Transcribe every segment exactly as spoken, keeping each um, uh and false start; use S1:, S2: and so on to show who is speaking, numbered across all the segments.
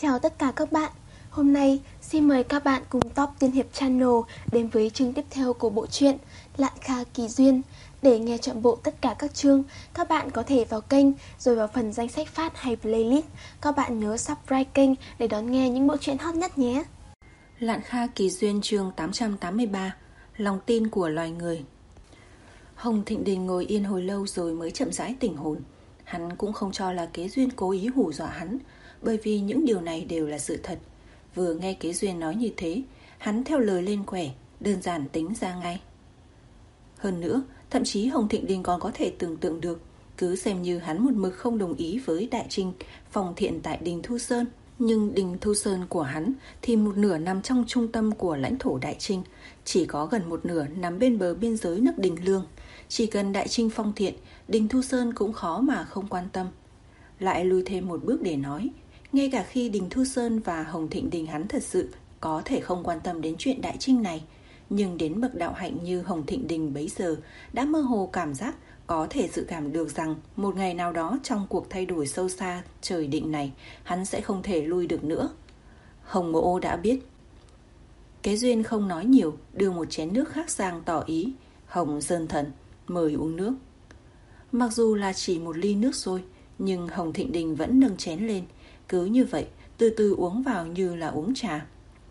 S1: Chào tất cả các bạn. Hôm nay xin mời các bạn cùng Top Tiên Hiệp Channel đến với chương tiếp theo của bộ truyện Lạn Kha Kỳ Duyên. Để nghe trọn bộ tất cả các chương, các bạn có thể vào kênh rồi vào phần danh sách phát hay playlist. Các bạn nhớ subscribe kênh để đón nghe những bộ truyện hot nhất nhé.
S2: Lạn Kha Kỳ Duyên chương tám trăm tám mươi ba. Lòng tin của loài người. Hồng Thịnh Đình ngồi yên hồi lâu rồi mới chậm rãi tỉnh hồn. Hắn cũng không cho là Kế Duyên cố ý hù dọa hắn, bởi vì những điều này đều là sự thật. Vừa nghe Kế Duyên nói như thế, hắn theo lời lên quẻ, đơn giản tính ra ngay. Hơn nữa, thậm chí Hồng Thịnh Đình còn có thể tưởng tượng được, cứ xem như hắn một mực không đồng ý với Đại Trinh phòng thiện tại Đình Thu Sơn, nhưng Đình Thu Sơn của hắn thì một nửa nằm trong trung tâm của lãnh thổ Đại Trinh, chỉ có gần một nửa nằm bên bờ biên giới nước Đình Lương. Chỉ cần Đại Trinh phong thiện, Đình Thu Sơn cũng khó mà không quan tâm. Lại lùi thêm một bước để nói, ngay cả khi Đình Thu Sơn và Hồng Thịnh Đình hắn thật sự có thể không quan tâm đến chuyện Đại Trinh này, nhưng đến bậc đạo hạnh như Hồng Thịnh Đình bấy giờ đã mơ hồ cảm giác có thể dự cảm được rằng một ngày nào đó trong cuộc thay đổi sâu xa trời định này, hắn sẽ không thể lui được nữa. Hồng Mộ đã biết. Kế Duyên không nói nhiều, đưa một chén nước khác sang tỏ ý. Hồng Sơn Thần, mời uống nước. Mặc dù là chỉ một ly nước rồi, nhưng Hồng Thịnh Đình vẫn nâng chén lên. Cứ như vậy, từ từ uống vào như là uống trà.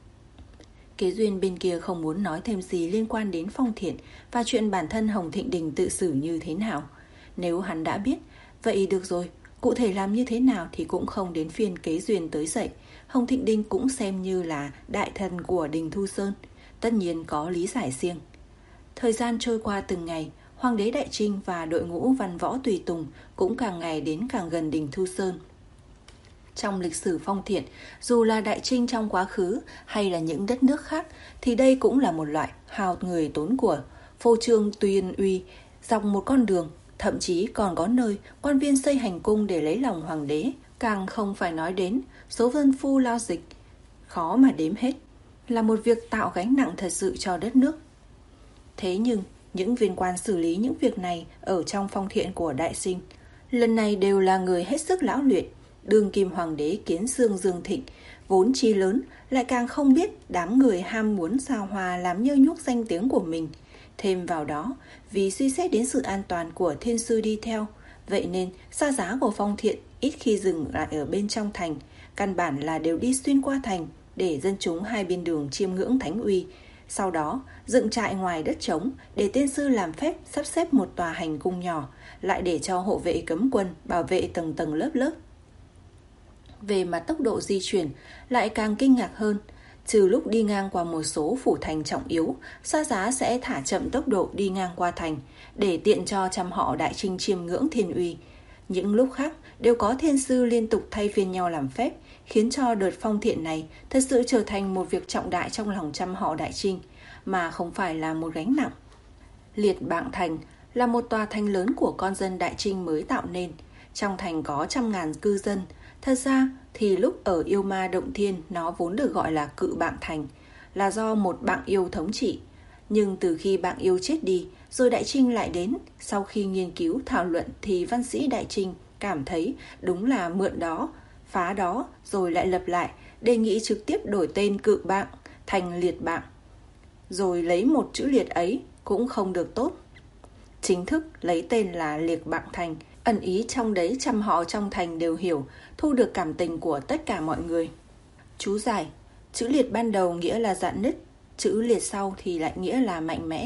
S2: Kế Duyên bên kia không muốn nói thêm gì liên quan đến phong thiện và chuyện bản thân Hồng Thịnh Đình tự xử như thế nào. Nếu hắn đã biết, vậy được rồi, cụ thể làm như thế nào thì cũng không đến phiên Kế Duyên tới dậy. Hồng Thịnh Đình cũng xem như là đại thần của Đình Thu Sơn, tất nhiên có lý giải riêng. Thời gian trôi qua từng ngày, Hoàng đế Đại Trinh và đội ngũ văn võ tùy tùng cũng càng ngày đến càng gần Đình Thu Sơn. Trong lịch sử phong thiện, dù là Đại Trinh trong quá khứ hay là những đất nước khác, thì đây cũng là một loại hào người tốn của, phô trương tuyên uy dọc một con đường, thậm chí còn có nơi quan viên xây hành cung để lấy lòng hoàng đế. Càng không phải nói đến số vân phu lao dịch, khó mà đếm hết, là một việc tạo gánh nặng thật sự cho đất nước. Thế nhưng, những viên quan xử lý những việc này ở trong phong thiện của Đại Trinh lần này đều là người hết sức lão luyện. Đương kim hoàng đế Kiến Xương Dương Thịnh vốn chi lớn, lại càng không biết đám người ham muốn sao hòa làm nhơ nhuốc danh tiếng của mình. Thêm vào đó, vì suy xét đến sự an toàn của thiên sư đi theo, vậy nên xa giá của phong thiện ít khi dừng lại ở bên trong thành, căn bản là đều đi xuyên qua thành để dân chúng hai bên đường chiêm ngưỡng thánh uy. Sau đó dựng trại ngoài đất trống để tiên sư làm phép sắp xếp một tòa hành cung nhỏ, lại để cho hộ vệ cấm quân bảo vệ tầng tầng lớp lớp. Về mặt tốc độ di chuyển lại càng kinh ngạc hơn. Trừ lúc đi ngang qua một số phủ thành trọng yếu, xa giá sẽ thả chậm tốc độ đi ngang qua thành để tiện cho trăm họ Đại Trinh chiêm ngưỡng thiên uy. Những lúc khác đều có thiên sư liên tục thay phiên nhau làm phép, khiến cho đợt phong thiện này thật sự trở thành một việc trọng đại trong lòng trăm họ Đại Trinh, mà không phải là một gánh nặng. Liệt Bạng Thành là một tòa thành lớn của con dân Đại Trinh mới tạo nên. Trong thành có trăm ngàn cư dân. Thật ra thì lúc ở Yêu Ma Động Thiên nó vốn được gọi là Cự Bạng Thành, là do một bạng yêu thống trị. Nhưng từ khi bạng yêu chết đi, rồi Đại Trinh lại đến, sau khi nghiên cứu thảo luận thì văn sĩ Đại Trinh cảm thấy đúng là mượn đó, phá đó rồi lại lập lại, đề nghị trực tiếp đổi tên Cự Bạng thành Liệt Bạng. Rồi lấy một chữ liệt ấy cũng không được tốt, chính thức lấy tên là Liệt Bạng Thành. Ẩn ý trong đấy trăm họ trong thành đều hiểu, thu được cảm tình của tất cả mọi người. Chú giải: chữ liệt ban đầu nghĩa là rạn nứt, chữ liệt sau thì lại nghĩa là mạnh mẽ.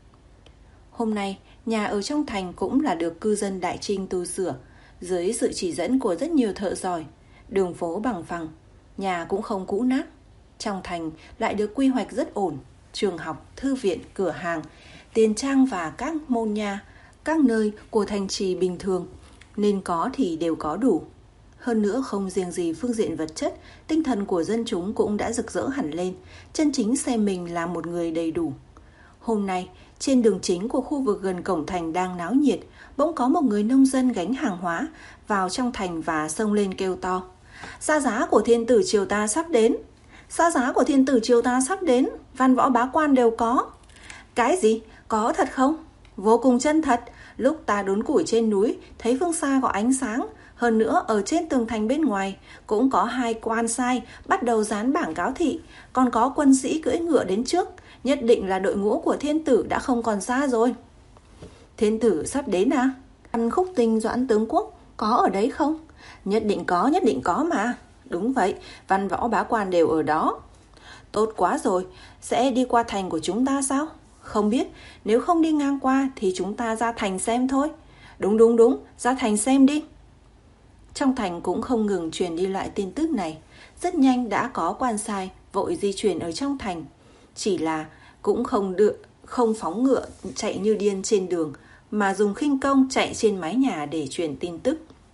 S2: Hôm nay, nhà ở trong thành cũng là được cư dân Đại Trinh tu sửa, dưới sự chỉ dẫn của rất nhiều thợ giỏi. Đường phố bằng phẳng, nhà cũng không cũ nát. Trong thành lại được quy hoạch rất ổn, trường học, thư viện, cửa hàng, tiền trang và các môn nha, các nơi của thành trì bình thường, nên có thì đều có đủ. Hơn nữa không riêng gì phương diện vật chất, tinh thần của dân chúng cũng đã rực rỡ hẳn lên, chân chính xem mình là một người đầy đủ. Hôm nay, trên đường chính của khu vực gần cổng thành đang náo nhiệt, bỗng có một người nông dân gánh hàng hóa vào trong thành và xông lên kêu to: Xa giá của thiên tử triều ta sắp đến! Xa giá của thiên tử triều ta sắp đến! Văn võ bá quan đều có! Cái gì? Có thật không? Vô cùng chân thật! Lúc ta đốn củi trên núi, thấy phương xa có ánh sáng, Hơn nữa, ở trên tường thành bên ngoài cũng có hai quan sai bắt đầu dán bảng cáo thị, còn có quân sĩ cưỡi ngựa đến trước, nhất định là đội ngũ của thiên tử đã không còn xa rồi. Thiên tử sắp đến à? Văn Khúc Tinh, Doãn tướng quốc có ở đấy không? Nhất định có, nhất định có mà. Đúng vậy, văn võ bá quan đều ở đó. Tốt quá rồi, sẽ đi qua thành của chúng ta sao? Không biết, nếu không đi ngang qua thì chúng ta ra thành xem thôi. Đúng đúng đúng, ra thành xem đi. Trong thành cũng không ngừng truyền đi lại tin tức này. Rất nhanh đã có quan sai vội di chuyển ở trong thành. Chỉ là cũng không được, không phóng ngựa chạy như điên trên đường, mà dùng khinh công chạy trên mái nhà để truyền tin tức.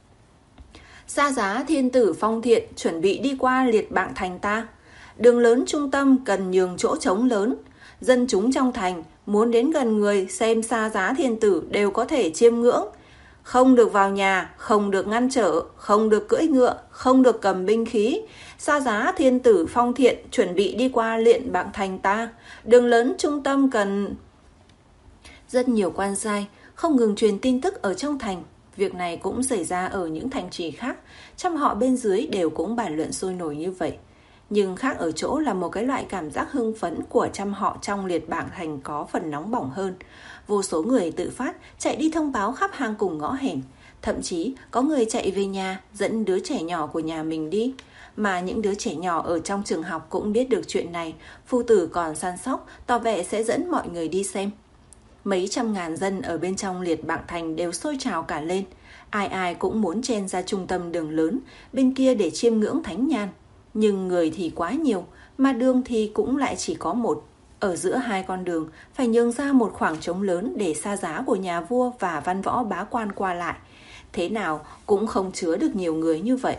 S2: Xa giá thiên tử Phong Thiện chuẩn bị đi qua liệt bạng thành ta. Đường lớn trung tâm cần nhường chỗ trống lớn. Dân chúng trong thành muốn đến gần người xem xa giá thiên tử đều có thể chiêm ngưỡng. Không được vào nhà, không được ngăn trở, không được cưỡi ngựa, không được cầm binh khí. Xa giá thiên tử Phong Thiện chuẩn bị đi qua liện bạng thành ta. Đường lớn trung tâm cần... Rất nhiều quan sai không ngừng truyền tin tức ở trong thành. Việc này cũng xảy ra ở những thành trì khác. Trăm họ bên dưới đều cũng bàn luận sôi nổi như vậy. Nhưng khác ở chỗ là một cái loại cảm giác hưng phấn của trăm họ trong liệt bạng thành có phần nóng bỏng hơn. Vô số người tự phát chạy đi thông báo khắp hang cùng ngõ hẻm. Thậm chí có người chạy về nhà dẫn đứa trẻ nhỏ của nhà mình đi. Mà những đứa trẻ nhỏ ở trong trường học cũng biết được chuyện này. Phu tử còn săn sóc, tỏ vẻ sẽ dẫn mọi người đi xem. Mấy trăm ngàn dân ở bên trong liệt bạng thành đều sôi trào cả lên. Ai ai cũng muốn chen ra trung tâm đường lớn bên kia để chiêm ngưỡng thánh nhan. Nhưng người thì quá nhiều, mà đường thì cũng lại chỉ có một. Ở giữa hai con đường phải nhường ra một khoảng trống lớn để xa giá của nhà vua và văn võ bá quan qua lại. Thế nào cũng không chứa được nhiều người như vậy.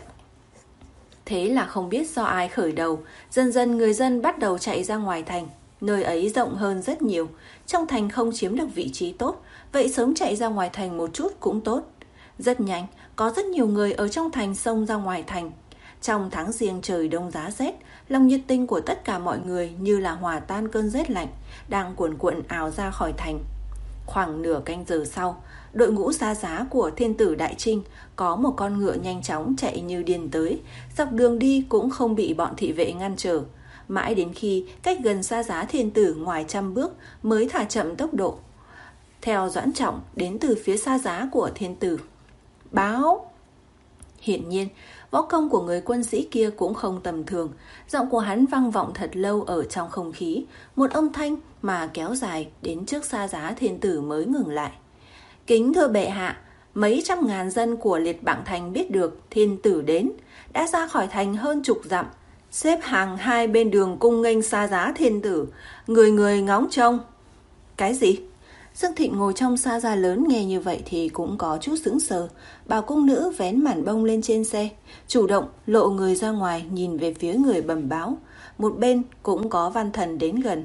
S2: Thế là không biết do ai khởi đầu, dần dần người dân bắt đầu chạy ra ngoài thành. Nơi ấy rộng hơn rất nhiều, trong thành không chiếm được vị trí tốt, vậy sớm chạy ra ngoài thành một chút cũng tốt. Rất nhanh, có rất nhiều người ở trong thành xông ra ngoài thành. Trong tháng giêng trời đông giá rét, lòng nhiệt tình của tất cả mọi người như là hòa tan cơn rét lạnh, đang cuồn cuộn ào ra khỏi thành. Khoảng nửa canh giờ sau, đội ngũ xa giá của thiên tử Đại Trinh có một con ngựa nhanh chóng chạy như điên tới, dọc đường đi cũng không bị bọn thị vệ ngăn trở. Mãi đến khi cách gần xa giá thiên tử ngoài trăm bước mới thả chậm tốc độ. Theo Doãn Trọng đến từ phía xa giá của thiên tử. Báo! Hiển nhiên, võ công của người quân sĩ kia cũng không tầm thường. Giọng của hắn vang vọng thật lâu ở trong không khí, một âm thanh mà kéo dài đến trước xa giá thiên tử mới ngừng lại. Kính thưa bệ hạ, mấy trăm ngàn dân của liệt bạng thành biết được thiên tử đến, đã ra khỏi thành hơn chục dặm, xếp hàng hai bên đường cung nghênh xa giá thiên tử, người người ngóng trông. Cái gì? Dương Thịnh ngồi trong xa giá lớn nghe như vậy thì cũng có chút sững sờ. Bảo cung nữ vén màn bông lên trên xe, chủ động lộ người ra ngoài nhìn về phía người bẩm báo. Một bên cũng có văn thần đến gần.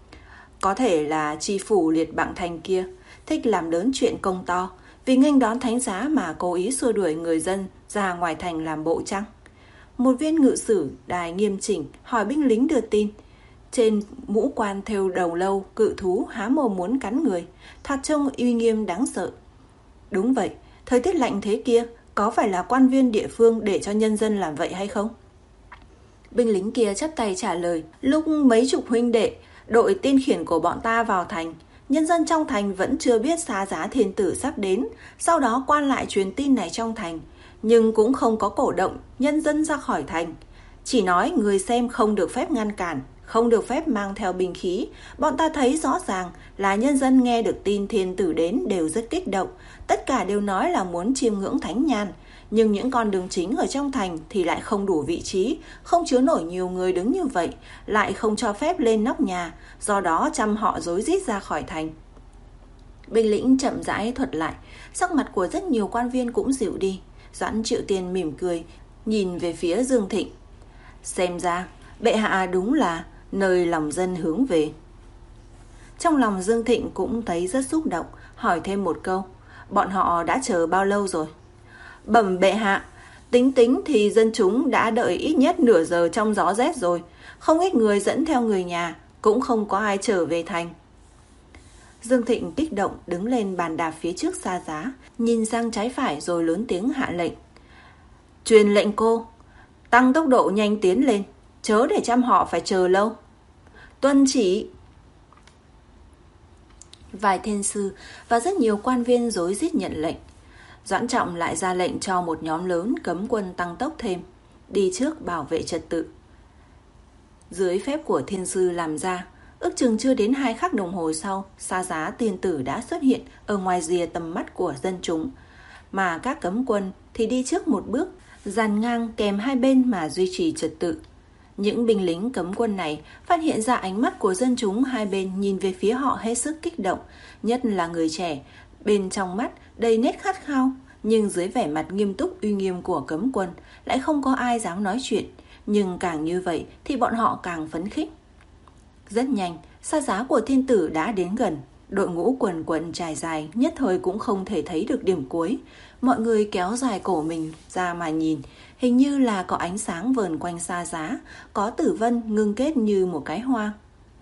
S2: Có thể là tri phủ liệt bạng thành kia thích làm lớn chuyện công to, vì nghênh đón thánh giá mà cố ý xua đuổi người dân ra ngoài thành làm bộ chăng? Một viên ngự sử đài nghiêm chỉnh hỏi binh lính đưa tin. Trên mũ quan thêu đầu lâu cự thú há mồm muốn cắn người, thoạt trông uy nghiêm đáng sợ. Đúng vậy, thời tiết lạnh thế kia, có phải là quan viên địa phương để cho nhân dân làm vậy hay không? Binh lính kia chắp tay trả lời, lúc mấy chục huynh đệ đội tin khiển của bọn ta vào thành, nhân dân trong thành vẫn chưa biết xa giá thiên tử sắp đến. Sau đó quan lại truyền tin này trong thành, nhưng cũng không có cổ động nhân dân ra khỏi thành, chỉ nói người xem không được phép ngăn cản, không được phép mang theo binh khí. Bọn ta thấy rõ ràng là nhân dân nghe được tin thiên tử đến đều rất kích động, tất cả đều nói là muốn chiêm ngưỡng thánh nhan. Nhưng những con đường chính ở trong thành thì lại không đủ vị trí, không chứa nổi nhiều người đứng như vậy, lại không cho phép lên nóc nhà, do đó trăm họ rối rít ra khỏi thành. Binh lĩnh chậm rãi thuật lại, sắc mặt của rất nhiều quan viên cũng dịu đi. Doãn Triệu Tiên mỉm cười, nhìn về phía Dương Thịnh. Xem ra, bệ hạ đúng là nơi lòng dân hướng về. Trong lòng Dương Thịnh cũng thấy rất xúc động, hỏi thêm một câu. Bọn họ đã chờ bao lâu rồi? Bẩm bệ hạ, tính tính thì dân chúng đã đợi ít nhất nửa giờ trong gió rét rồi. Không ít người dẫn theo người nhà, cũng không có ai trở về thành. Dương Thịnh kích động đứng lên bàn đạp phía trước xa giá, nhìn sang trái phải rồi lớn tiếng hạ lệnh. Truyền lệnh cô, tăng tốc độ nhanh tiến lên, chớ để trăm họ phải chờ lâu. Tuân chỉ. Vài thiên sư và rất nhiều quan viên rối rít nhận lệnh. Doãn Trọng lại ra lệnh cho một nhóm lớn cấm quân tăng tốc thêm, đi trước bảo vệ trật tự. Dưới phép của thiên sư làm ra, ước chừng chưa đến hai khắc đồng hồ sau, Sa Giá tiên tử đã xuất hiện ở ngoài rìa tầm mắt của dân chúng, mà các cấm quân thì đi trước một bước, dàn ngang kèm hai bên mà duy trì trật tự. Những binh lính cấm quân này phát hiện ra ánh mắt của dân chúng hai bên nhìn về phía họ hết sức kích động, nhất là người trẻ, bên trong mắt đầy nét khát khao, nhưng dưới vẻ mặt nghiêm túc uy nghiêm của cấm quân lại không có ai dám nói chuyện, nhưng càng như vậy thì bọn họ càng phấn khích. Rất nhanh, Sa Giá của thiên tử đã đến gần, đội ngũ quần quần trải dài, nhất thời cũng không thể thấy được điểm cuối. Mọi người kéo dài cổ mình ra mà nhìn, hình như là có ánh sáng vờn quanh Sa Giá, có tử vân ngưng kết như một cái hoa.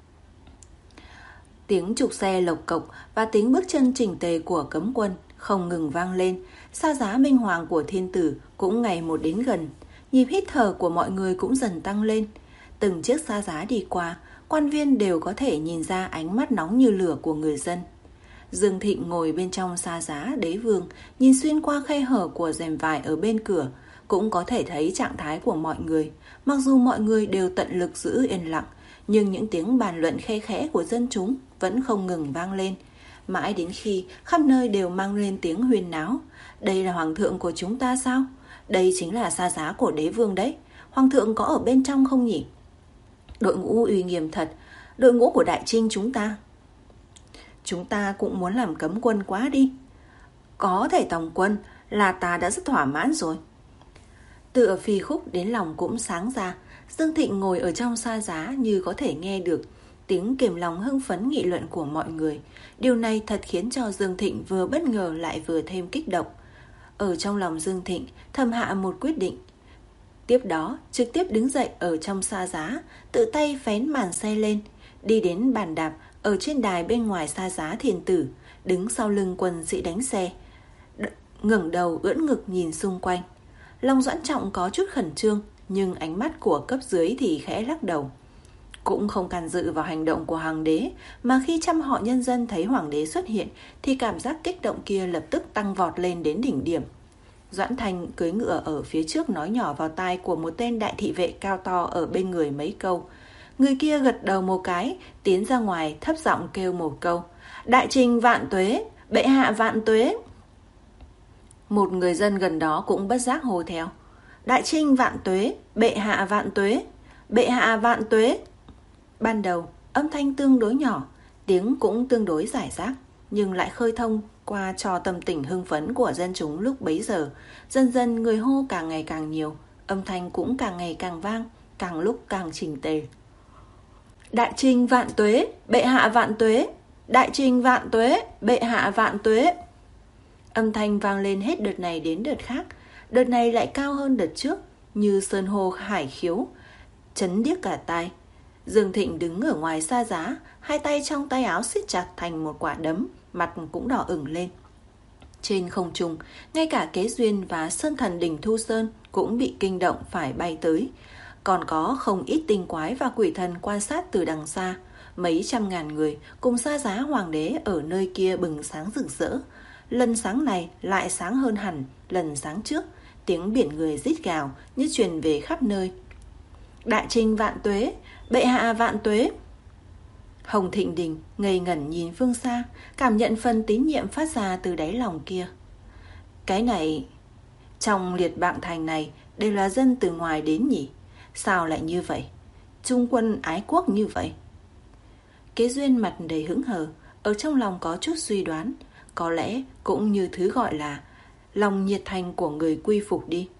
S2: Tiếng trục xe lộc cộc và tiếng bước chân chỉnh tề của cấm quân không ngừng vang lên. Sa Giá minh hoàng của thiên tử cũng ngày một đến gần, nhịp hít thở của mọi người cũng dần tăng lên. Từng chiếc Sa Giá đi qua, quan viên đều có thể nhìn ra ánh mắt nóng như lửa của người dân. Dương Thịnh ngồi bên trong Sa Giá đế vương, nhìn xuyên qua khe hở của rèm vải ở bên cửa, cũng có thể thấy trạng thái của mọi người. Mặc dù mọi người đều tận lực giữ yên lặng, nhưng những tiếng bàn luận khe khẽ của dân chúng vẫn không ngừng vang lên, mãi đến khi khắp nơi đều mang lên tiếng huyên náo. Đây là hoàng thượng của chúng ta sao? Đây chính là Sa Giá của đế vương đấy. Hoàng thượng có ở bên trong không nhỉ? Đội ngũ uy nghiêm thật, đội ngũ của Đại Trinh chúng ta. Chúng ta cũng muốn làm cấm quân quá đi. Có thể tòng quân là ta đã rất thỏa mãn rồi. Tựa phi khúc đến lòng cũng sáng ra. Dương Thịnh ngồi ở trong Sa Giá như có thể nghe được tiếng kiềm lòng hưng phấn nghị luận của mọi người. Điều này thật khiến cho Dương Thịnh vừa bất ngờ lại vừa thêm kích động. Ở trong lòng Dương Thịnh thầm hạ một quyết định. Tiếp đó trực tiếp đứng dậy ở trong Sa Giá, tự tay phén màn xe lên, đi đến bàn đạp ở trên đài bên ngoài Sa Giá thiên tử, đứng sau lưng quân sĩ đánh xe, ngẩng đầu ưỡn ngực nhìn xung quanh. Lòng Doãn Trọng có chút khẩn trương, nhưng ánh mắt của cấp dưới thì khẽ lắc đầu. Cũng không can dự vào hành động của hoàng đế, mà khi trăm họ nhân dân thấy hoàng đế xuất hiện thì cảm giác kích động kia lập tức tăng vọt lên đến đỉnh điểm. Doãn Thành cưỡi ngựa ở phía trước nói nhỏ vào tai của một tên đại thị vệ cao to ở bên người mấy câu. Người kia gật đầu một cái, tiến ra ngoài thấp giọng kêu một câu: Đại Trinh vạn tuế, bệ hạ vạn tuế. Một người dân gần đó cũng bất giác hô theo: Đại Trinh vạn tuế, bệ hạ vạn tuế, bệ hạ vạn tuế. Ban đầu âm thanh tương đối nhỏ, tiếng cũng tương đối rải rác, nhưng lại khơi thông qua cho tâm tình hưng phấn của dân chúng lúc bấy giờ. Dần dần người hô càng ngày càng nhiều, âm thanh cũng càng ngày càng vang, càng lúc càng chỉnh tề. Đại Trinh vạn tuế, bệ hạ vạn tuế, Đại Trinh vạn tuế, bệ hạ vạn tuế. Âm thanh vang lên hết đợt này đến đợt khác, đợt này lại cao hơn đợt trước, như sơn hô hải khiếu, chấn điếc cả tai. Dương Thịnh đứng ở ngoài Sa Giá, hai tay trong tay áo siết chặt thành một quả đấm, mặt cũng đỏ ửng lên. Trên không trung, ngay cả Kế Duyên và Sơn Thần đỉnh Thu Sơn cũng bị kinh động phải bay tới. Còn có không ít tinh quái và quỷ thần quan sát từ đằng xa. Mấy trăm ngàn người cùng Sa Giá hoàng đế ở nơi kia bừng sáng rực rỡ. Lần sáng này lại sáng hơn hẳn lần sáng trước, tiếng biển người rít gào như truyền về khắp nơi. Đại Trinh vạn tuế, bệ hạ vạn tuế. Hồng Thịnh Đình ngây ngẩn nhìn phương xa, cảm nhận phần tín nhiệm phát ra từ đáy lòng kia. Cái này, trong liệt bạng thành này đều là dân từ ngoài đến nhỉ? Sao lại như vậy? Trung quân ái quốc như vậy? Kế Duyên mặt đầy hững hờ, ở trong lòng có chút suy đoán, có lẽ cũng như thứ gọi là lòng nhiệt thành của người quy phục đi.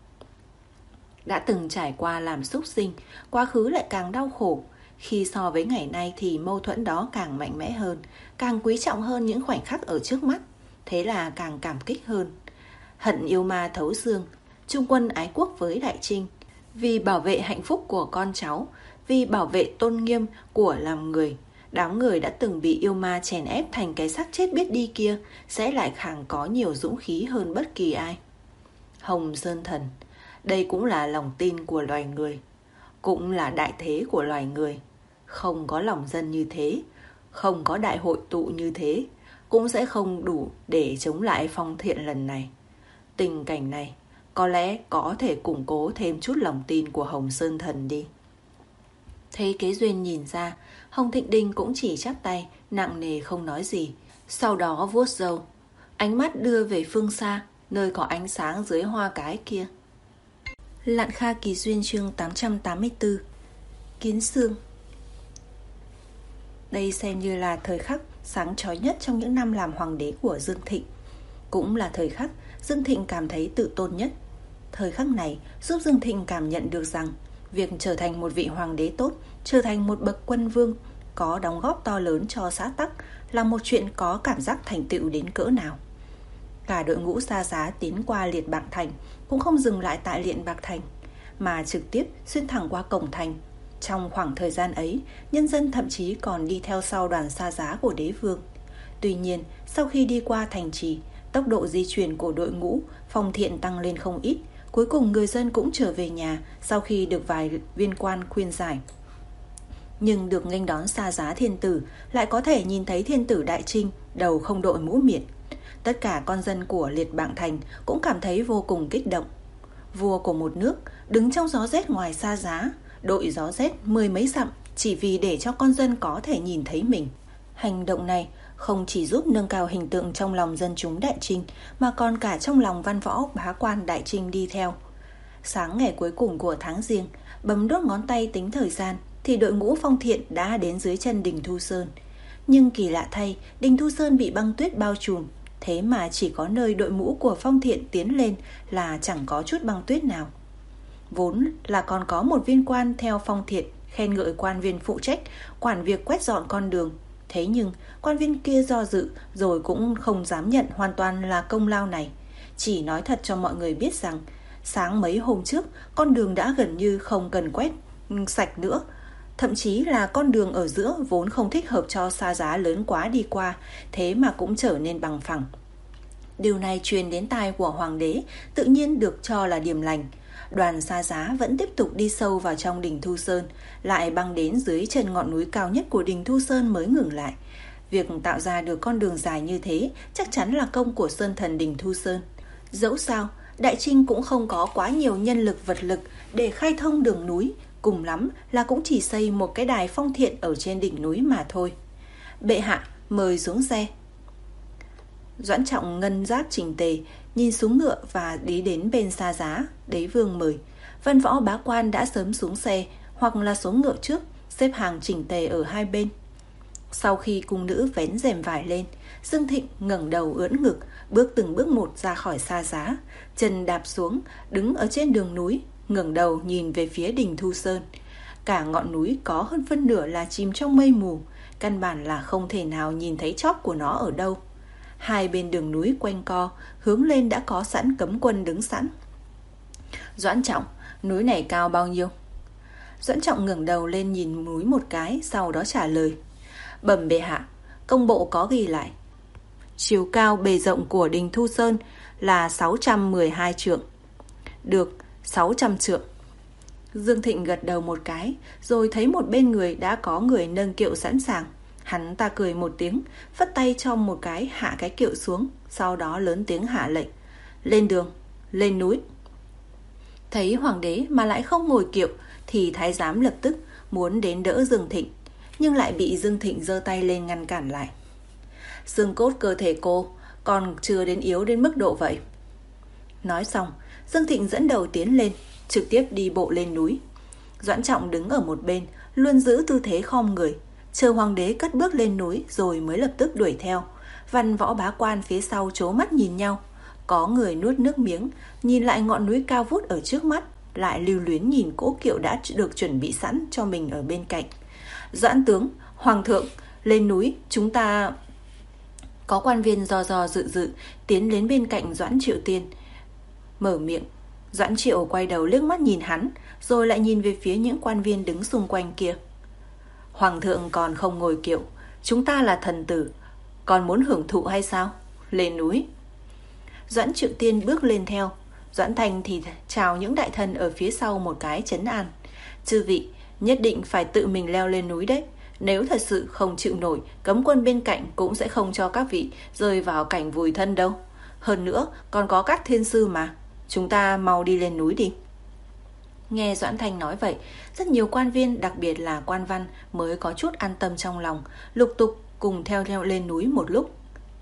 S2: Đã từng trải qua làm súc sinh, quá khứ lại càng đau khổ. Khi so với ngày nay thì mâu thuẫn đó càng mạnh mẽ hơn, càng quý trọng hơn những khoảnh khắc ở trước mắt. Thế là càng cảm kích hơn. Hận yêu ma thấu xương, trung quân ái quốc với Đại Trinh. Vì bảo vệ hạnh phúc của con cháu, vì bảo vệ tôn nghiêm của làm người, đám người đã từng bị yêu ma chèn ép thành cái xác chết biết đi kia sẽ lại càng có nhiều dũng khí hơn bất kỳ ai. Hồng Sơn Thần, Đây cũng là lòng tin của loài người, cũng là đại thế của loài người. Không có lòng dân như thế, không có đại hội tụ như thế, cũng sẽ không đủ để chống lại phong thiện lần này. Tình cảnh này có lẽ có thể củng cố thêm chút lòng tin của Hồng Sơn Thần đi. Thấy Kế Duyên nhìn ra, Hồng Thịnh Đình cũng chỉ chắp tay, nặng nề không nói gì. Sau đó vuốt râu, ánh mắt đưa về phương xa, nơi có ánh sáng dưới hoa cái kia. Lạn Kha Kỳ Duyên chương tám trăm tám mươi tư. Kiến Xương. Đây xem như là thời khắc sáng chói nhất trong những năm làm hoàng đế của Dương Thịnh. Cũng là thời khắc Dương Thịnh cảm thấy tự tôn nhất. Thời khắc này giúp Dương Thịnh cảm nhận được rằng việc trở thành một vị hoàng đế tốt, trở thành một bậc quân vương có đóng góp to lớn cho xã tắc là một chuyện có cảm giác thành tựu đến cỡ nào. Cả đội ngũ Xa Giá tiến qua Liệt Bạc Thành cũng không dừng lại tại Liệt Bạc Thành, mà trực tiếp xuyên thẳng qua cổng thành. Trong khoảng thời gian ấy, nhân dân thậm chí còn đi theo sau đoàn Xa Giá của đế vương. Tuy nhiên, sau khi đi qua thành trì, tốc độ di chuyển của đội ngũ Phong Thiện tăng lên không ít. Cuối cùng người dân cũng trở về nhà sau khi được vài viên quan khuyên giải. Nhưng được nghênh đón Xa Giá thiên tử, lại có thể nhìn thấy thiên tử Đại Trinh đầu không đội mũ miện. Tất cả con dân của Liệt Bạng Thành cũng cảm thấy vô cùng kích động. Vua của một nước đứng trong gió rét ngoài Xa Giá, đội gió rét mười mấy dặm chỉ vì để cho con dân có thể nhìn thấy mình. Hành động này không chỉ giúp nâng cao hình tượng trong lòng dân chúng Đại Trinh, mà còn cả trong lòng văn võ bá quan Đại Trinh đi theo. Sáng ngày cuối cùng của tháng Giêng, bấm đốt ngón tay tính thời gian, thì đội ngũ Phong Thiện đã đến dưới chân đỉnh Thu Sơn. Nhưng kỳ lạ thay, đỉnh Thu Sơn bị băng tuyết bao trùm, thế mà chỉ có nơi đội ngũ của Phong Thiện tiến lên là chẳng có chút băng tuyết nào. Vốn là còn có một viên quan theo Phong Thiện khen ngợi quan viên phụ trách quản việc quét dọn con đường. Thế nhưng quan viên kia do dự rồi cũng không dám nhận hoàn toàn là công lao này, chỉ nói thật cho mọi người biết rằng sáng mấy hôm trước con đường đã gần như không cần quét sạch nữa. Thậm chí là con đường ở giữa vốn không thích hợp cho Xa Giá lớn quá đi qua, thế mà cũng trở nên bằng phẳng. Điều này truyền đến tai của hoàng đế, tự nhiên được cho là điềm lành. Đoàn Xa Giá vẫn tiếp tục đi sâu vào trong đỉnh Thu Sơn, lại băng đến dưới chân ngọn núi cao nhất của đỉnh Thu Sơn mới ngừng lại. Việc tạo ra được con đường dài như thế chắc chắn là công của Sơn Thần đỉnh Thu Sơn. Dẫu sao, Đại Trinh cũng không có quá nhiều nhân lực vật lực để khai thông đường núi, cùng lắm là cũng chỉ xây một cái đài Phong Thiện ở trên đỉnh núi mà thôi. Bệ hạ, mời xuống xe. Doãn Trọng ngân giáp chỉnh tề, nhìn xuống ngựa và đi đến bên Xa Giá. Đế vương mời. Văn võ bá quan đã sớm xuống xe hoặc là xuống ngựa trước, xếp hàng chỉnh tề ở hai bên. Sau khi cung nữ vén rèm vải lên, Dương Thịnh ngẩng đầu ưỡn ngực, bước từng bước một ra khỏi Xa Giá, chân đạp xuống, đứng ở trên đường núi, ngẩng đầu nhìn về phía đỉnh Thu Sơn. Cả ngọn núi có hơn phân nửa là chìm trong mây mù, căn bản là không thể nào nhìn thấy chóp của nó ở đâu. Hai bên đường núi quanh co, hướng lên đã có sẵn cấm quân đứng sẵn. Doãn Trọng, núi này cao bao nhiêu? Doãn Trọng ngẩng đầu lên nhìn núi một cái, sau đó trả lời. Bẩm bệ hạ, công bộ có ghi lại. Chiều cao bề rộng của đỉnh Thu Sơn là sáu trăm mười hai trượng. Được, sáu trăm trượng. Dương Thịnh gật đầu một cái, rồi thấy một bên người đã có người nâng kiệu sẵn sàng. Hắn ta cười một tiếng, phất tay cho một cái hạ cái kiệu xuống, sau đó lớn tiếng hạ lệnh. Lên đường, lên núi. Thấy hoàng đế mà lại không ngồi kiệu, thì thái giám lập tức muốn đến đỡ Dương Thịnh, nhưng lại bị Dương Thịnh giơ tay lên ngăn cản lại. Xương cốt cơ thể cô còn chưa đến yếu đến mức độ vậy. Nói xong, Dương Thịnh dẫn đầu tiến lên, trực tiếp đi bộ lên núi. Doãn Trọng đứng ở một bên, luôn giữ tư thế khom người, chờ hoàng đế cất bước lên núi rồi mới lập tức đuổi theo. Văn võ bá quan phía sau trố mắt nhìn nhau, có người nuốt nước miếng, nhìn lại ngọn núi cao vút ở trước mắt, lại lưu luyến nhìn cỗ kiệu đã được chuẩn bị sẵn cho mình ở bên cạnh. Doãn tướng, hoàng thượng, lên núi, chúng ta... Có quan viên do do dự dự tiến đến bên cạnh Doãn Triệu Tiên, mở miệng. Doãn Triệu quay đầu liếc mắt nhìn hắn, rồi lại nhìn về phía những quan viên đứng xung quanh kia. Hoàng thượng còn không ngồi kiệu, chúng ta là thần tử, còn muốn hưởng thụ hay sao? Lên núi. Doãn Triệu Tiên bước lên theo, Doãn Thành thì chào những đại thần ở phía sau một cái trấn an. Chư vị, nhất định phải tự mình leo lên núi đấy. Nếu thật sự không chịu nổi, cấm quân bên cạnh cũng sẽ không cho các vị rơi vào cảnh vùi thân đâu. Hơn nữa, còn có các thiên sư mà. Chúng ta mau đi lên núi đi. Nghe Doãn Thành nói vậy, rất nhiều quan viên, đặc biệt là quan văn, mới có chút an tâm trong lòng, lục tục cùng theo leo lên núi một lúc.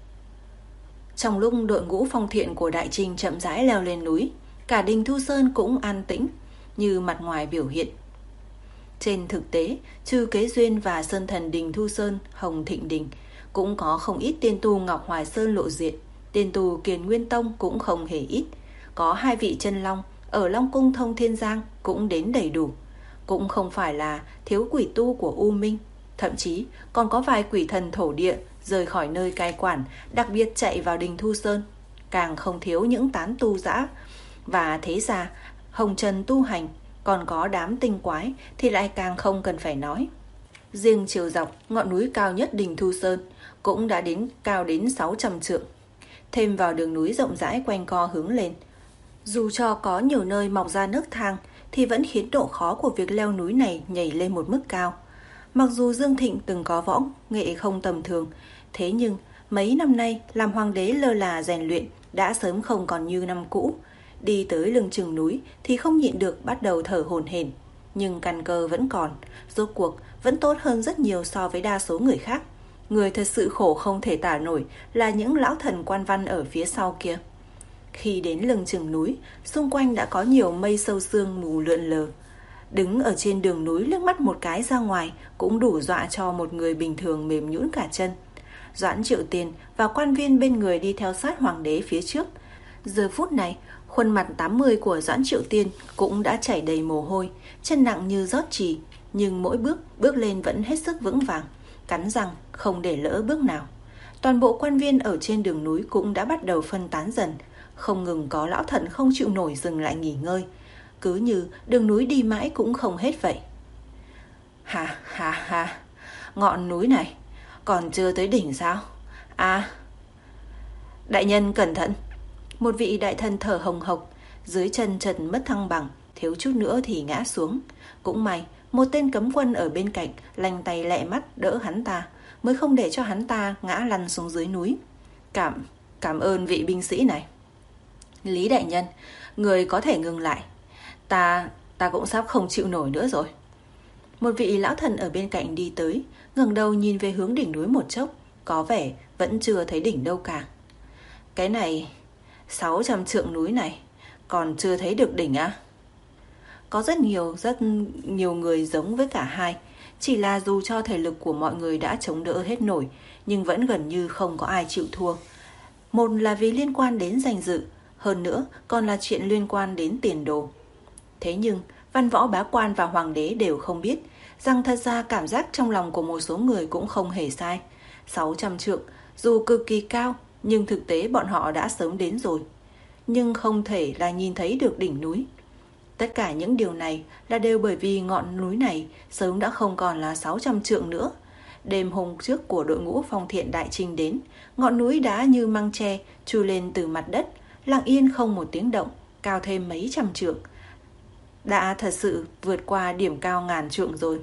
S2: Trong lúc đội ngũ phong thiện của Đại Trinh chậm rãi leo lên núi, cả Đình Thu Sơn cũng an tĩnh, như mặt ngoài biểu hiện. Trên thực tế, trừ Kế Duyên và Sơn Thần Đình Thu Sơn, Hồng Thịnh Đình, cũng có không ít tiên tu Ngọc Hoài Sơn lộ diện. Tiên tu Kiền Nguyên Tông cũng không hề ít. Có hai vị chân long ở Long Cung Thông Thiên Giang cũng đến đầy đủ. Cũng không phải là thiếu quỷ tu của U Minh, thậm chí còn có vài quỷ thần thổ địa rời khỏi nơi cai quản, đặc biệt chạy vào Đình Thu Sơn. Càng không thiếu những tán tu dã và thế gia hồng trần tu hành, còn có đám tinh quái thì lại càng không cần phải nói. Riêng chiều dọc ngọn núi cao nhất Đình Thu Sơn cũng đã đến cao đến sáu trăm trượng. Thêm vào đường núi rộng rãi quanh co hướng lên, dù cho có nhiều nơi mọc ra nấc thang thì vẫn khiến độ khó của việc leo núi này nhảy lên một mức cao. Mặc dù Dương Thịnh từng có võ nghệ không tầm thường, thế nhưng mấy năm nay làm hoàng đế lơ là rèn luyện đã sớm không còn như năm cũ. Đi tới lưng chừng núi thì không nhịn được bắt đầu thở hổn hển, nhưng căn cơ vẫn còn, rốt cuộc vẫn tốt hơn rất nhiều so với đa số người khác. Người thật sự khổ không thể tả nổi là những lão thần quan văn ở phía sau kia. Khi đến lưng chừng núi, xung quanh đã có nhiều mây sâu sương mù lượn lờ. Đứng ở trên đường núi liếc mắt một cái ra ngoài cũng đủ dọa cho một người bình thường mềm nhũn cả chân. Doãn Triệu Tiền và quan viên bên người đi theo sát hoàng đế phía trước. Giờ phút này, khuôn mặt tám mươi của Doãn Triệu Tiên cũng đã chảy đầy mồ hôi, chân nặng như rót chì, nhưng mỗi bước bước lên vẫn hết sức vững vàng, cắn răng không để lỡ bước nào. Toàn bộ quan viên ở trên đường núi cũng đã bắt đầu phân tán dần, không ngừng có lão thần không chịu nổi dừng lại nghỉ ngơi, cứ như đường núi đi mãi cũng không hết vậy. Hà hà hà, ngọn núi này còn chưa tới đỉnh sao? À, đại nhân cẩn thận. Một vị đại thần thở hồng hộc, dưới chân trần mất thăng bằng, thiếu chút nữa thì ngã xuống. Cũng may một tên cấm quân ở bên cạnh lanh tay lẹ mắt đỡ hắn ta, mới không để cho hắn ta ngã lăn xuống dưới núi. Cảm, cảm ơn vị binh sĩ này. Lý đại nhân, người có thể ngừng lại. Ta, ta cũng sắp không chịu nổi nữa rồi. Một vị lão thần ở bên cạnh đi tới, ngẩng đầu nhìn về hướng đỉnh núi một chốc, có vẻ vẫn chưa thấy đỉnh đâu cả. Cái này, sáu trăm trượng núi này, còn chưa thấy được đỉnh à? Có rất nhiều, rất nhiều người giống với cả hai. Chỉ là dù cho thể lực của mọi người đã chống đỡ hết nổi, nhưng vẫn gần như không có ai chịu thua. Một là vì liên quan đến danh dự, hơn nữa còn là chuyện liên quan đến tiền đồ. Thế nhưng văn võ bá quan và hoàng đế đều không biết rằng thật ra cảm giác trong lòng của một số người cũng không hề sai. Sáu trăm trượng dù cực kỳ cao, nhưng thực tế bọn họ đã sớm đến rồi, nhưng không thể là nhìn thấy được đỉnh núi. Tất cả những điều này là đều bởi vì ngọn núi này sớm đã không còn là sáu trăm trượng nữa. Đêm hôm trước của đội ngũ phong thiện Đại Trinh đến, ngọn núi đã như măng tre chui lên từ mặt đất, lặng yên không một tiếng động, cao thêm mấy trăm trượng. Đã thật sự vượt qua điểm cao ngàn trượng rồi.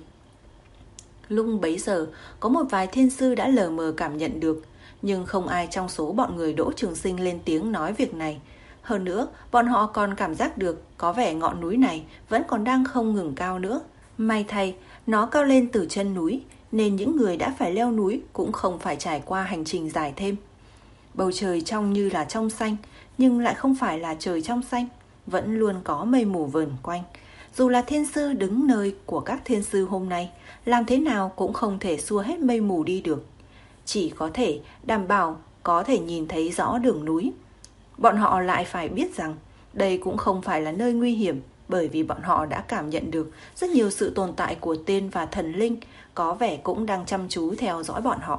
S2: Lúc bấy giờ, có một vài thiên sư đã lờ mờ cảm nhận được, nhưng không ai trong số bọn người Đỗ Trường Sinh lên tiếng nói việc này. Hơn nữa, bọn họ còn cảm giác được có vẻ ngọn núi này vẫn còn đang không ngừng cao nữa. May thay, nó cao lên từ chân núi, nên những người đã phải leo núi cũng không phải trải qua hành trình dài thêm. Bầu trời trong như là trong xanh, nhưng lại không phải là trời trong xanh, vẫn luôn có mây mù vờn quanh. Dù là thiên sư đứng nơi của các thiên sư hôm nay, làm thế nào cũng không thể xua hết mây mù đi được. Chỉ có thể đảm bảo có thể nhìn thấy rõ đường núi. Bọn họ lại phải biết rằng đây cũng không phải là nơi nguy hiểm, bởi vì bọn họ đã cảm nhận được rất nhiều sự tồn tại của tiên và thần linh, có vẻ cũng đang chăm chú theo dõi bọn họ.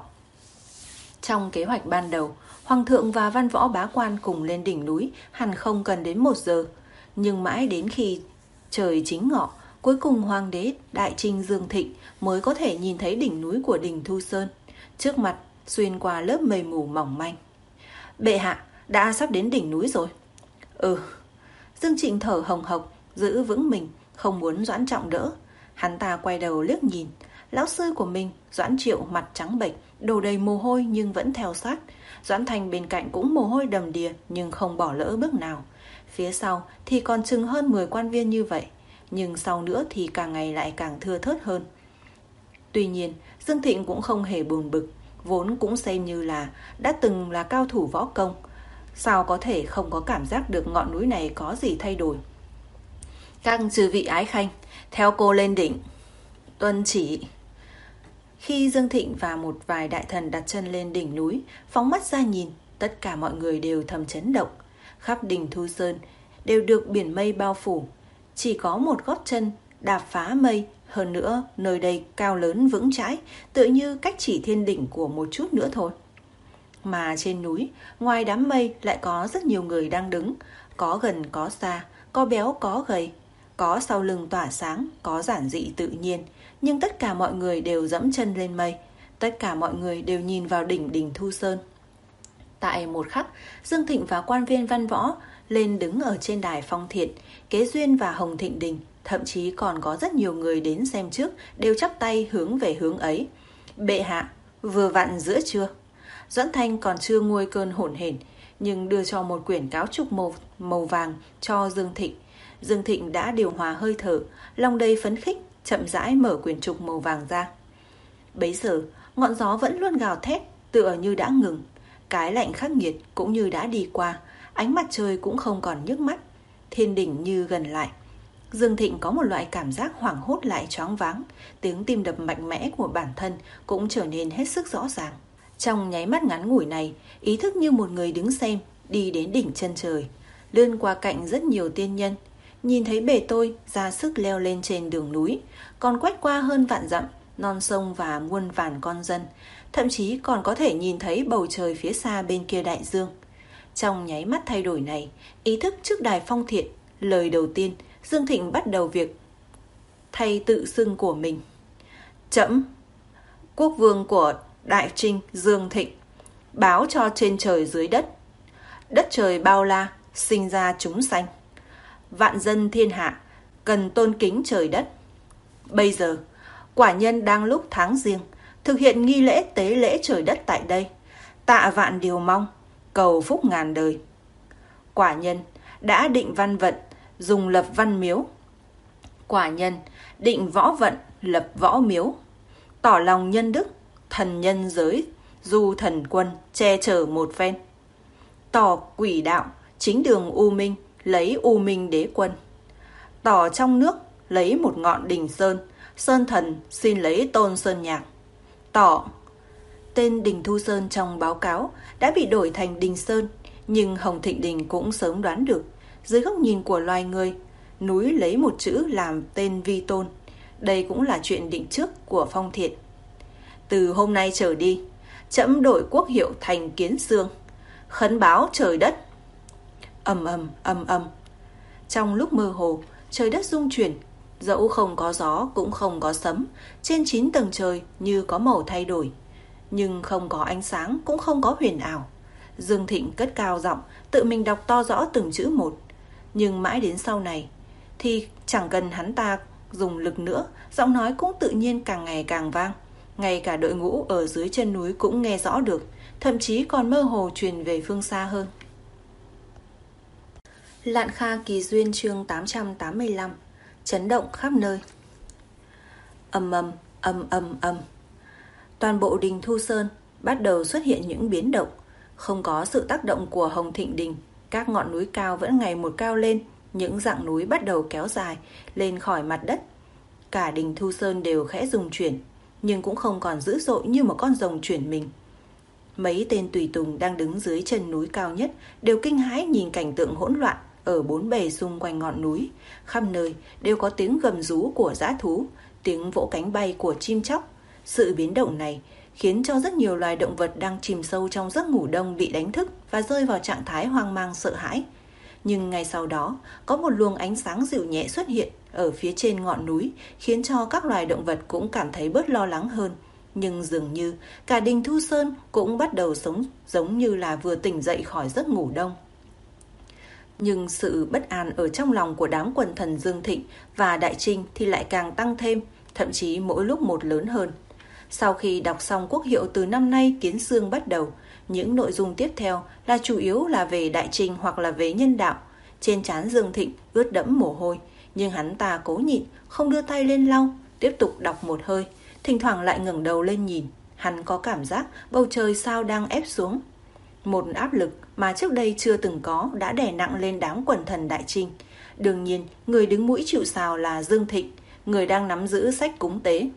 S2: Trong kế hoạch ban đầu, Hoàng thượng và văn võ bá quan cùng lên đỉnh núi hẳn không cần đến một giờ. Nhưng mãi đến khi trời chính ngọ, cuối cùng Hoàng đế Đại Trinh Dương Thịnh mới có thể nhìn thấy đỉnh núi của Đình Thu Sơn, trước mặt xuyên qua lớp mây mù mỏng manh. Bệ hạ, đã sắp đến đỉnh núi rồi. Ừ, Dương Trịnh thở hồng hộc, giữ vững mình, không muốn Doãn Trọng đỡ. Hắn ta quay đầu liếc nhìn lão sư của mình. Doãn Triệu mặt trắng bệch, đầu đầy mồ hôi nhưng vẫn theo sát. Doãn Thành bên cạnh cũng mồ hôi đầm đìa nhưng không bỏ lỡ bước nào. Phía sau thì còn chừng hơn mười quan viên như vậy, nhưng sau nữa thì càng ngày lại càng thưa thớt hơn. Tuy nhiên, Dương Thịnh cũng không hề buồn bực, vốn cũng xem như là đã từng là cao thủ võ công. Sao có thể không có cảm giác được ngọn núi này có gì thay đổi? Các chư vị ái khanh, theo cô lên đỉnh. Tuân chỉ. Khi Dương Thịnh và một vài đại thần đặt chân lên đỉnh núi, phóng mắt ra nhìn, tất cả mọi người đều thầm chấn động. Khắp đỉnh Thu Sơn đều được biển mây bao phủ, chỉ có một gót chân đạp phá mây. Hơn nữa, nơi đây cao lớn vững chãi, tựa như cách chỉ thiên đỉnh của một chút nữa thôi. Mà trên núi, ngoài đám mây lại có rất nhiều người đang đứng, có gần có xa, có béo có gầy, có sau lưng tỏa sáng, có giản dị tự nhiên, nhưng tất cả mọi người đều dẫm chân lên mây, tất cả mọi người đều nhìn vào đỉnh đỉnh Thu Sơn. Tại một khắc, Dương Thịnh và quan viên văn võ lên đứng ở trên đài Phong Thiện, Kế Duyên và Hồng Thịnh Đình, thậm chí còn có rất nhiều người đến xem trước đều chắp tay hướng về hướng ấy. Bệ hạ, vừa vặn giữa trưa. Doãn Thanh còn chưa nguôi cơn hổn hển, nhưng đưa cho một quyển cáo trục màu, màu vàng cho Dương Thịnh. Dương Thịnh đã điều hòa hơi thở, lòng đầy phấn khích, chậm rãi mở quyển trục màu vàng ra. Bấy giờ, ngọn gió vẫn luôn gào thét, tựa như đã ngừng. Cái lạnh khắc nghiệt cũng như đã đi qua, ánh mặt trời cũng không còn nhức mắt. Thiên đỉnh như gần lại. Dương Thịnh có một loại cảm giác hoảng hốt lại choáng váng, tiếng tim đập mạnh mẽ của bản thân cũng trở nên hết sức rõ ràng. Trong nháy mắt ngắn ngủi này, ý thức như một người đứng xem, đi đến đỉnh chân trời, lướn qua cạnh rất nhiều tiên nhân, nhìn thấy bề tôi ra sức leo lên trên đường núi, còn quét qua hơn vạn dặm, non sông và muôn vàn con dân, thậm chí còn có thể nhìn thấy bầu trời phía xa bên kia đại dương. Trong nháy mắt thay đổi này, ý thức trước đài Phong Thiện, lời đầu tiên Dương Thịnh bắt đầu việc thay tự xưng của mình. Trẫm, quốc vương của Đại Trinh Dương Thịnh, báo cho trên trời dưới đất, đất trời bao la, sinh ra chúng sanh, vạn dân thiên hạ cần tôn kính trời đất. Bây giờ, quả nhân đang lúc tháng giêng, thực hiện nghi lễ tế lễ trời đất tại đây, tạ vạn điều mong, cầu phúc ngàn đời. Quả nhân đã định văn vận, dùng lập văn miếu. Quả nhân định võ vận, lập võ miếu. Tỏ lòng nhân đức, thần nhân giới, du thần quân che chở một phen. Tỏ quỷ đạo, chính đường U Minh, lấy U Minh đế quân. Tỏ trong nước, lấy một ngọn đình sơn, sơn thần xin lấy tôn sơn nhạc. Tỏ. Tên đình Thu Sơn trong báo cáo đã bị đổi thành đình Sơn, nhưng Hồng Thịnh Đình cũng sớm đoán được. Dưới góc nhìn của loài người, núi lấy một chữ làm tên vi tôn. Đây cũng là chuyện định trước của Phong Thiện. Từ hôm nay trở đi, trẫm đổi quốc hiệu thành Kiến Xương, khấn báo trời đất. Ầm ầm ầm ầm. Trong lúc mơ hồ, trời đất rung chuyển, dẫu không có gió cũng không có sấm, trên chín tầng trời như có màu thay đổi, nhưng không có ánh sáng cũng không có huyền ảo. Dương Thịnh cất cao giọng, tự mình đọc to rõ từng chữ một. Nhưng mãi đến sau này thì chẳng cần hắn ta dùng lực nữa, giọng nói cũng tự nhiên càng ngày càng vang. Ngay cả đội ngũ ở dưới chân núi cũng nghe rõ được, thậm chí còn mơ hồ truyền về phương xa hơn. Lạn Kha Kỳ Duyên chương tám trăm tám mươi lăm. Chấn động khắp nơi. Ầm ầm ầm ầm ầm. Toàn bộ đình Thu Sơn bắt đầu xuất hiện những biến động. Không có sự tác động của Hồng Thịnh Đình, các ngọn núi cao vẫn ngày một cao lên, những dặng núi bắt đầu kéo dài lên khỏi mặt đất. Cả đình Thu Sơn đều khẽ rung chuyển, nhưng cũng không còn dữ dội như một con rồng chuyển mình. Mấy tên tùy tùng đang đứng dưới chân núi cao nhất đều kinh hãi nhìn cảnh tượng hỗn loạn ở bốn bề xung quanh ngọn núi. Khắp nơi đều có tiếng gầm rú của dã thú, tiếng vỗ cánh bay của chim chóc. Sự biến động này khiến cho rất nhiều loài động vật đang chìm sâu trong giấc ngủ đông bị đánh thức và rơi vào trạng thái hoang mang sợ hãi. Nhưng ngay sau đó, có một luồng ánh sáng dịu nhẹ xuất hiện ở phía trên ngọn núi, khiến cho các loài động vật cũng cảm thấy bớt lo lắng hơn. Nhưng dường như cả đình Thu Sơn cũng bắt đầu sống giống như là vừa tỉnh dậy khỏi giấc ngủ đông. Nhưng sự bất an ở trong lòng của đám quần thần Dương Thịnh và Đại Trinh thì lại càng tăng thêm, thậm chí mỗi lúc một lớn hơn. Sau khi đọc xong quốc hiệu từ năm nay Kiến Xương bắt đầu, những nội dung tiếp theo là chủ yếu là về Đại Trinh hoặc là về nhân đạo. Trên trán Dương Thịnh ướt đẫm mồ hôi, nhưng hắn ta cố nhịn, không đưa tay lên lau, tiếp tục đọc một hơi, thỉnh thoảng lại ngẩng đầu lên nhìn. Hắn có cảm giác bầu trời sao đang ép xuống. Một áp lực mà trước đây chưa từng có đã đè nặng lên đám quần thần Đại Trinh. Đương nhiên, người đứng mũi chịu sào là Dương Thịnh, người đang nắm giữ sách cúng tế.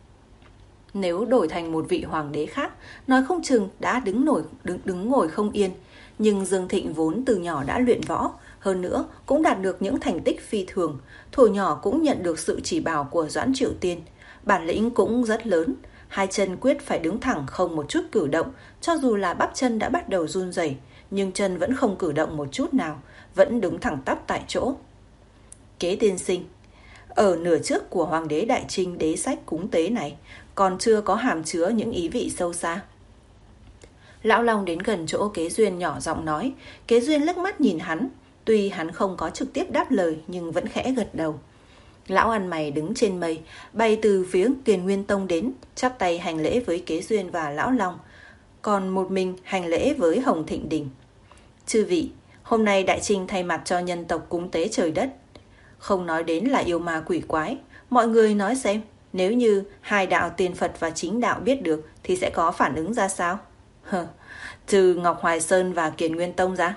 S2: Nếu đổi thành một vị hoàng đế khác, nói không chừng đã đứng nổi đứng, đứng ngồi không yên. Nhưng Dương Thịnh vốn từ nhỏ đã luyện võ, hơn nữa cũng đạt được những thành tích phi thường. Thuở nhỏ cũng nhận được sự chỉ bảo của Doãn Triệu Tiên. Bản lĩnh cũng rất lớn, hai chân quyết phải đứng thẳng không một chút cử động. Cho dù là bắp chân đã bắt đầu run rẩy, nhưng chân vẫn không cử động một chút nào, vẫn đứng thẳng tắp tại chỗ. Kế tiên sinh, ở nửa trước của Hoàng đế Đại Trinh đế sách cúng tế này còn chưa có hàm chứa những ý vị sâu xa. Lão Long đến gần chỗ Kế Duyên nhỏ giọng nói. Kế Duyên liếc mắt nhìn hắn, tuy hắn không có trực tiếp đáp lời nhưng vẫn khẽ gật đầu. Lão ăn mày đứng trên mây, bay từ phía Kiền Nguyên Tông đến, chắp tay hành lễ với Kế Duyên và Lão Long, còn một mình hành lễ với Hồng Thịnh Đình. Chư vị, hôm nay Đại Trinh thay mặt cho nhân tộc cúng tế trời đất. Không nói đến là yêu ma quỷ quái, mọi người nói xem, nếu như hai đạo Tiên Phật và Chính Đạo biết được thì sẽ có phản ứng ra sao? Hờ, trừ Ngọc Hoài Sơn và Kiền Nguyên Tông ra.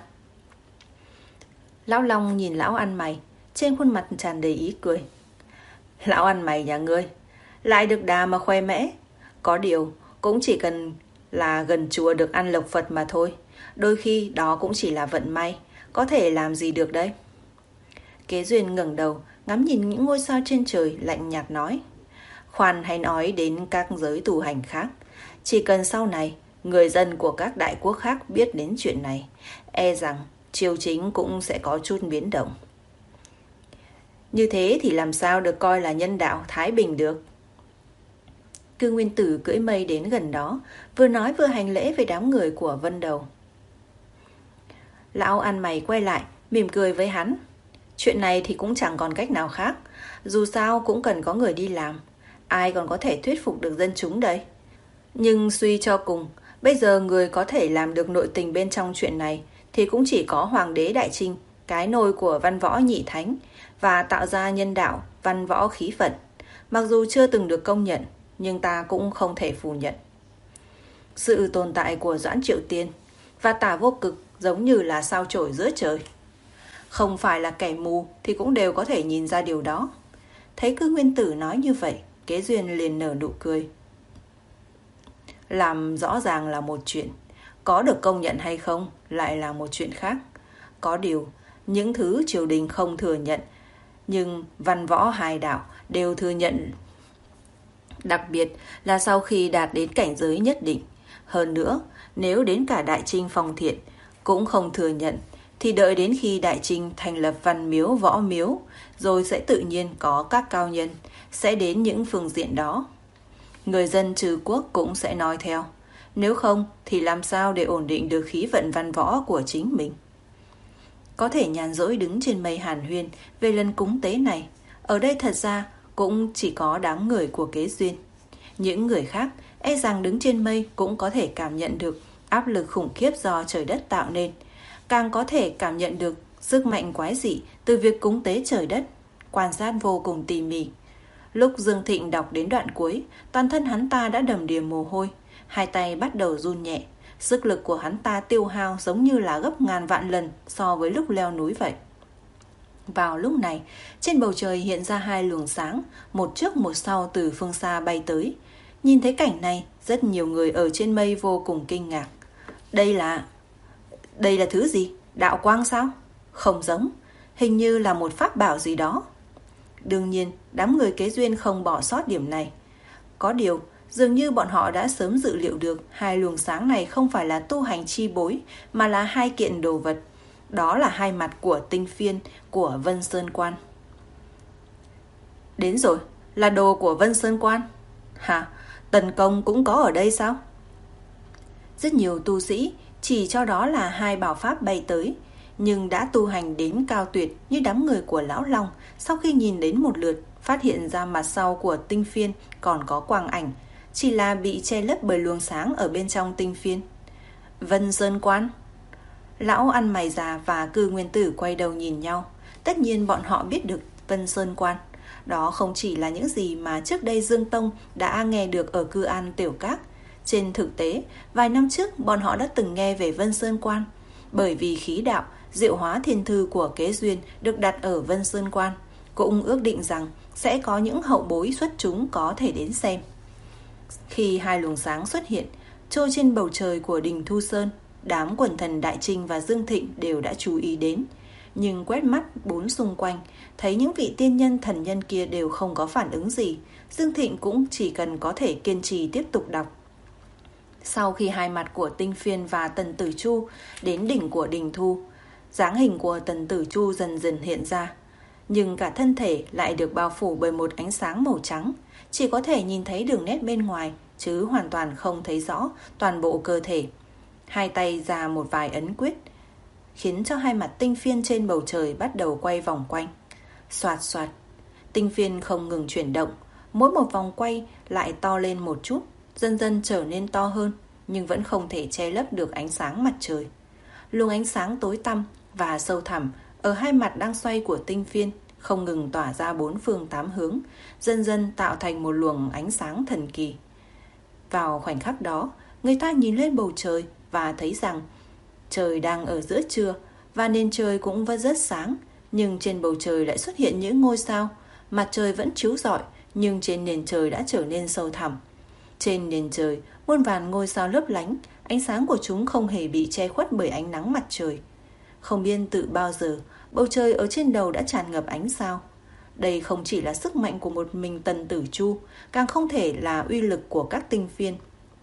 S2: Lão Long nhìn lão ăn mày, trên khuôn mặt tràn đầy ý cười. Lão ăn mày nhà ngươi lại được đà mà khoe mẽ. Có điều cũng chỉ cần là gần chùa được ăn lộc Phật mà thôi. Đôi khi đó cũng chỉ là vận may, có thể làm gì được đấy. Kế Duyên ngẩng đầu ngắm nhìn những ngôi sao trên trời, lạnh nhạt nói. Khoan hay nói đến các giới tu hành khác, chỉ cần sau này người dân của các đại quốc khác biết đến chuyện này, e rằng triều chính cũng sẽ có chút biến động. Như thế thì làm sao được coi là nhân đạo thái bình được? Cư Nguyên Tử cưỡi mây đến gần đó, vừa nói vừa hành lễ với đám người của Vân Đầu. Lão ăn mày quay lại, mỉm cười với hắn. Chuyện này thì cũng chẳng còn cách nào khác, dù sao cũng cần có người đi làm. Ai còn có thể thuyết phục được dân chúng đây? Nhưng suy cho cùng, bây giờ người có thể làm được nội tình bên trong chuyện này thì cũng chỉ có Hoàng đế Đại Trinh, cái nôi của văn võ nhị thánh, và tạo ra nhân đạo văn võ khí vận. Mặc dù chưa từng được công nhận, nhưng ta cũng không thể phủ nhận. Sự tồn tại của Doãn Triệu Tiên và Tả Vô Cực giống như là sao chổi giữa trời. Không phải là kẻ mù thì cũng đều có thể nhìn ra điều đó. Thấy Cư Nguyên Tử nói như vậy, Kế Duyên liền nở nụ cười. Làm rõ ràng là một chuyện, có được công nhận hay không lại là một chuyện khác. Có điều, những thứ triều đình không thừa nhận, nhưng văn võ hai đạo đều thừa nhận. Đặc biệt là sau khi đạt đến cảnh giới nhất định. Hơn nữa, nếu đến cả Đại Trinh Phong Thiện cũng không thừa nhận, thì đợi đến khi Đại Trinh thành lập văn miếu võ miếu, rồi sẽ tự nhiên có các cao nhân sẽ đến những phương diện đó. Người dân trừ quốc cũng sẽ nói theo. Nếu không thì làm sao để ổn định được khí vận văn võ của chính mình? Có thể nhàn rỗi đứng trên mây hàn huyên về lần cúng tế này. Ở đây thật ra cũng chỉ có đám người của Kế Duyên. Những người khác e rằng đứng trên mây cũng có thể cảm nhận được áp lực khủng khiếp do trời đất tạo nên, càng có thể cảm nhận được sức mạnh quái dị từ việc cúng tế trời đất, quan sát vô cùng tỉ mỉ. Lúc Dương Thịnh đọc đến đoạn cuối, toàn thân hắn ta đã đầm đìa mồ hôi, hai tay bắt đầu run nhẹ, sức lực của hắn ta tiêu hao giống như là gấp ngàn vạn lần so với lúc leo núi vậy. Vào lúc này, trên bầu trời hiện ra hai luồng sáng, một trước một sau từ phương xa bay tới. Nhìn thấy cảnh này, rất nhiều người ở trên mây vô cùng kinh ngạc. Đây là... Đây là thứ gì? Đạo quang sao? Không giống, hình như là một pháp bảo gì đó. Đương nhiên, đám người Kế Duyên không bỏ sót điểm này. Có điều, dường như bọn họ đã sớm dự liệu được hai luồng sáng này không phải là tu hành chi bối, mà là hai kiện đồ vật. Đó là hai mặt của tinh phiên của Vân Sơn Quan. Đến rồi, là đồ của Vân Sơn Quan. Hả? Tần Công cũng có ở đây sao? Rất nhiều tu sĩ chỉ cho đó là hai bảo pháp bay tới. nhưng đã tu hành đến cao tuyệt như đám người của Lão Long. Sau khi nhìn đến một lượt, phát hiện ra mặt sau của tinh phiên còn có quang ảnh, chỉ là bị che lấp bởi luồng sáng ở bên trong tinh phiên. Vân Sơn Quan. Lão ăn mày già và Cư Nguyên Tử quay đầu nhìn nhau. Tất nhiên bọn họ biết được Vân Sơn Quan. Đó không chỉ là những gì mà trước đây Dương Tông đã nghe được ở Cư An Tiểu Các. Trên thực tế, vài năm trước bọn họ đã từng nghe về Vân Sơn Quan. Bởi vì khí đạo, diệu hóa thiên thư của Kế Duyên được đặt ở Vân Sơn Quan, cũng ước định rằng sẽ có những hậu bối xuất chúng có thể đến xem. Khi hai luồng sáng xuất hiện, trôi trên bầu trời của đỉnh Thu Sơn, đám quần thần Đại Trinh và Dương Thịnh đều đã chú ý đến. Nhưng quét mắt bốn xung quanh, thấy những vị tiên nhân thần nhân kia đều không có phản ứng gì. Dương Thịnh cũng chỉ cần có thể kiên trì tiếp tục đọc. Sau khi hai mặt của Tinh Phiên và Tần Tử Chu đến đỉnh của đỉnh Thu, dáng hình của Tần Tử Chu dần dần hiện ra. Nhưng cả thân thể lại được bao phủ bởi một ánh sáng màu trắng. Chỉ có thể nhìn thấy đường nét bên ngoài, chứ hoàn toàn không thấy rõ toàn bộ cơ thể. Hai tay ra một vài ấn quyết, khiến cho hai mặt tinh phiên trên bầu trời bắt đầu quay vòng quanh. Xoạt xoạt, tinh phiên không ngừng chuyển động, mỗi một vòng quay lại to lên một chút, dần dần trở nên to hơn, nhưng vẫn không thể che lấp được ánh sáng mặt trời. Luồng ánh sáng tối tăm và sâu thẳm ở hai mặt đang xoay của tinh phiên không ngừng tỏa ra bốn phương tám hướng, dần dần tạo thành một luồng ánh sáng thần kỳ. Vào khoảnh khắc đó, người ta nhìn lên bầu trời và thấy rằng trời đang ở giữa trưa và nền trời cũng vẫn rất sáng, nhưng trên bầu trời lại xuất hiện những ngôi sao. Mặt trời vẫn chiếu rọi, nhưng trên nền trời đã trở nên sâu thẳm. Trên nền trời, muôn vàn ngôi sao lấp lánh, ánh sáng của chúng không hề bị che khuất bởi ánh nắng mặt trời. Không biết từ bao giờ, bầu trời ở trên đầu đã tràn ngập ánh sao. Đây không chỉ là sức mạnh của một mình Tần Tử Chu, càng không thể là uy lực của các tinh phiên.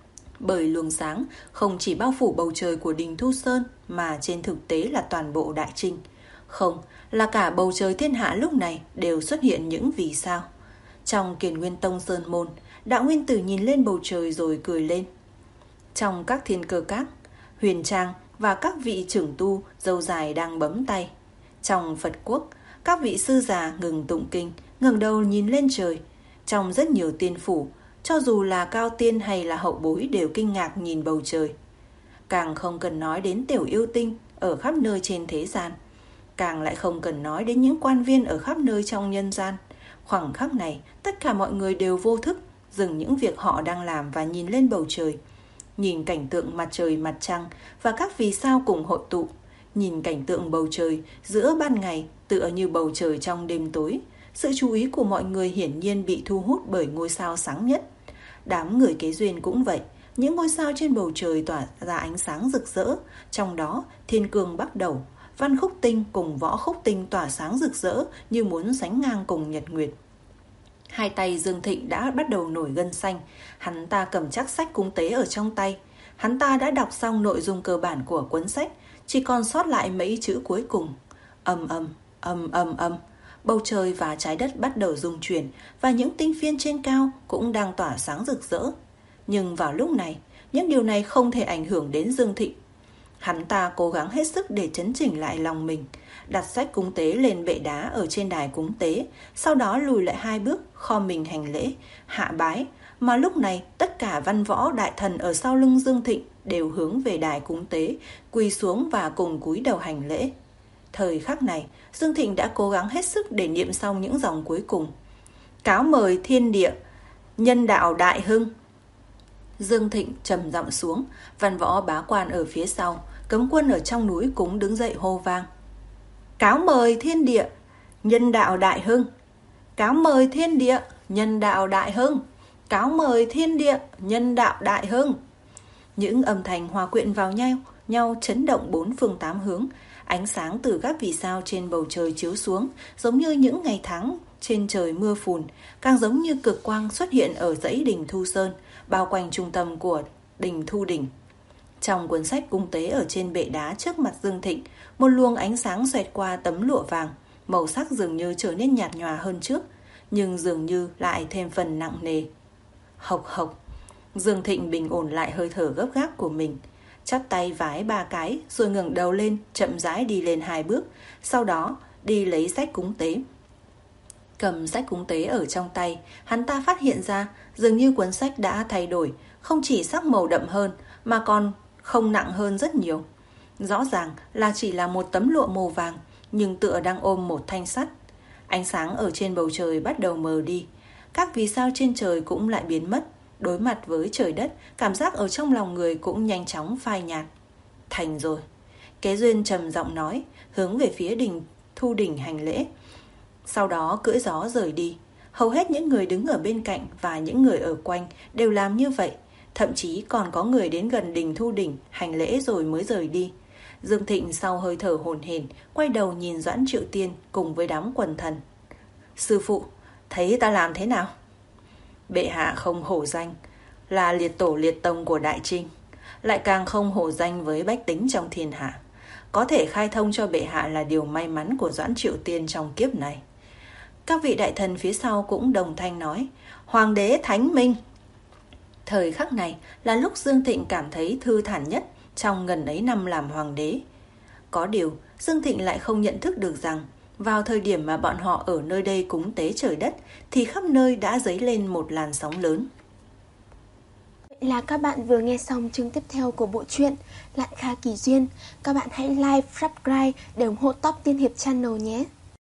S2: Bởi luồng sáng không chỉ bao phủ bầu trời của đỉnh Thu Sơn, mà trên thực tế là toàn bộ Đại Trinh. Không, là cả bầu trời thiên hạ lúc này đều xuất hiện những vì sao. Trong Kiền Nguyên Tông Sơn Môn, Đạo Nguyên Tử nhìn lên bầu trời rồi cười lên. Trong các thiên cơ các, Huyền Trang và các vị trưởng tu râu dài đang bấm tay. Trong Phật Quốc, các vị sư già ngừng tụng kinh, ngẩng đầu nhìn lên trời. Trong rất nhiều tiên phủ, cho dù là cao tiên hay là hậu bối đều kinh ngạc nhìn bầu trời. Càng không cần nói đến tiểu yêu tinh ở khắp nơi trên thế gian. Càng lại không cần nói đến những quan viên ở khắp nơi trong nhân gian. Khoảng khắc này, tất cả mọi người đều vô thức, dừng những việc họ đang làm và nhìn lên bầu trời. Nhìn cảnh tượng mặt trời mặt trăng và các vì sao cùng hội tụ. Nhìn cảnh tượng bầu trời giữa ban ngày tựa như bầu trời trong đêm tối. Sự chú ý của mọi người hiển nhiên bị thu hút bởi ngôi sao sáng nhất. Đám người Kế Duyên cũng vậy. Những ngôi sao trên bầu trời tỏa ra ánh sáng rực rỡ. Trong đó, Thiên Cương Bắc Đầu, Văn Khúc Tinh cùng Võ Khúc Tinh tỏa sáng rực rỡ như muốn sánh ngang cùng nhật nguyệt. Hai tay Dương Thịnh đã bắt đầu nổi gân xanh. Hắn ta cầm chắc sách cúng tế ở trong tay. Hắn ta đã đọc xong nội dung cơ bản của cuốn sách, chỉ còn sót lại mấy chữ cuối cùng. Ầm ầm, ầm ầm ầm. Bầu trời và trái đất bắt đầu rung chuyển, và những tinh phiên trên cao cũng đang tỏa sáng rực rỡ. Nhưng vào lúc này, những điều này không thể ảnh hưởng đến Dương Thịnh. Hắn ta cố gắng hết sức để chấn chỉnh lại lòng mình, đặt sách cúng tế lên bệ đá ở trên đài cúng tế, sau đó lùi lại hai bước, khom mình hành lễ, hạ bái. Mà lúc này, tất cả văn võ đại thần ở sau lưng Dương Thịnh đều hướng về đài cúng tế, quỳ xuống và cùng cúi đầu hành lễ. Thời khắc này, Dương Thịnh đã cố gắng hết sức để niệm xong những dòng cuối cùng. Cáo mời thiên địa, nhân đạo đại hưng. Dương Thịnh trầm giọng xuống, văn võ bá quan ở phía sau, cấm quân ở trong núi cũng đứng dậy hô vang. Cáo mời thiên địa, nhân đạo đại hưng. Cáo mời thiên địa, nhân đạo đại hưng. Cáo mời thiên địa, nhân đạo đại hưng. Những âm thanh hòa quyện vào nhau, nhau chấn động bốn phương tám hướng. Ánh sáng từ các vì sao trên bầu trời chiếu xuống, giống như những ngày tháng trên trời mưa phùn, càng giống như cực quang xuất hiện ở dãy đỉnh Thu Sơn, bao quanh trung tâm của đỉnh Thu Đỉnh. Trong cuốn sách cung tế ở trên bệ đá trước mặt Dương Thịnh, một luồng ánh sáng xoẹt qua tấm lụa vàng, màu sắc dường như trở nên nhạt nhòa hơn trước, nhưng dường như lại thêm phần nặng nề. Hộc hộc, Dương Thịnh bình ổn lại hơi thở gấp gáp của mình. chắp tay vái ba cái rồi ngẩng đầu lên, chậm rãi đi lên hai bước, sau đó đi lấy sách cúng tế. Cầm sách cúng tế ở trong tay, hắn ta phát hiện ra dường như cuốn sách đã thay đổi, không chỉ sắc màu đậm hơn mà còn không nặng hơn rất nhiều. Rõ ràng là chỉ là một tấm lụa màu vàng, nhưng tựa đang ôm một thanh sắt. Ánh sáng ở trên bầu trời bắt đầu mờ đi, các vì sao trên trời cũng lại biến mất. Đối mặt với trời đất, cảm giác ở trong lòng người cũng nhanh chóng phai nhạt. Thành rồi, Kế Duyên trầm giọng nói, hướng về phía đỉnh Thu Đỉnh hành lễ. Sau đó cưỡi gió rời đi. Hầu hết những người đứng ở bên cạnh và những người ở quanh đều làm như vậy. Thậm chí còn có người đến gần đỉnh Thu Đỉnh hành lễ rồi mới rời đi. Dương Thịnh sau hơi thở hổn hển, quay đầu nhìn Doãn Triệu Tiên cùng với đám quần thần. Sư phụ, thấy ta làm thế nào? Bệ hạ không hổ danh là liệt tổ liệt tông của Đại Trinh, lại càng không hổ danh với bách tính trong thiên hạ. Có thể khai thông cho bệ hạ là điều may mắn của Doãn Triệu Tiên trong kiếp này. Các vị đại thần phía sau cũng đồng thanh nói, Hoàng đế thánh minh. Thời khắc này là lúc Dương Thịnh cảm thấy thư thản nhất trong ngần ấy năm làm hoàng đế. Có điều, Dương Thịnh lại không nhận thức được rằng, vào thời điểm mà bọn họ ở nơi đây cúng tế trời đất, thì khắp nơi đã dấy lên một làn sóng lớn.
S1: Vậy là các bạn vừa nghe xong chương tiếp theo của bộ truyện Lạn Kha Kỳ Duyên. Các bạn hãy like, subscribe để ủng hộ Top Tiên Hiệp Channel nhé.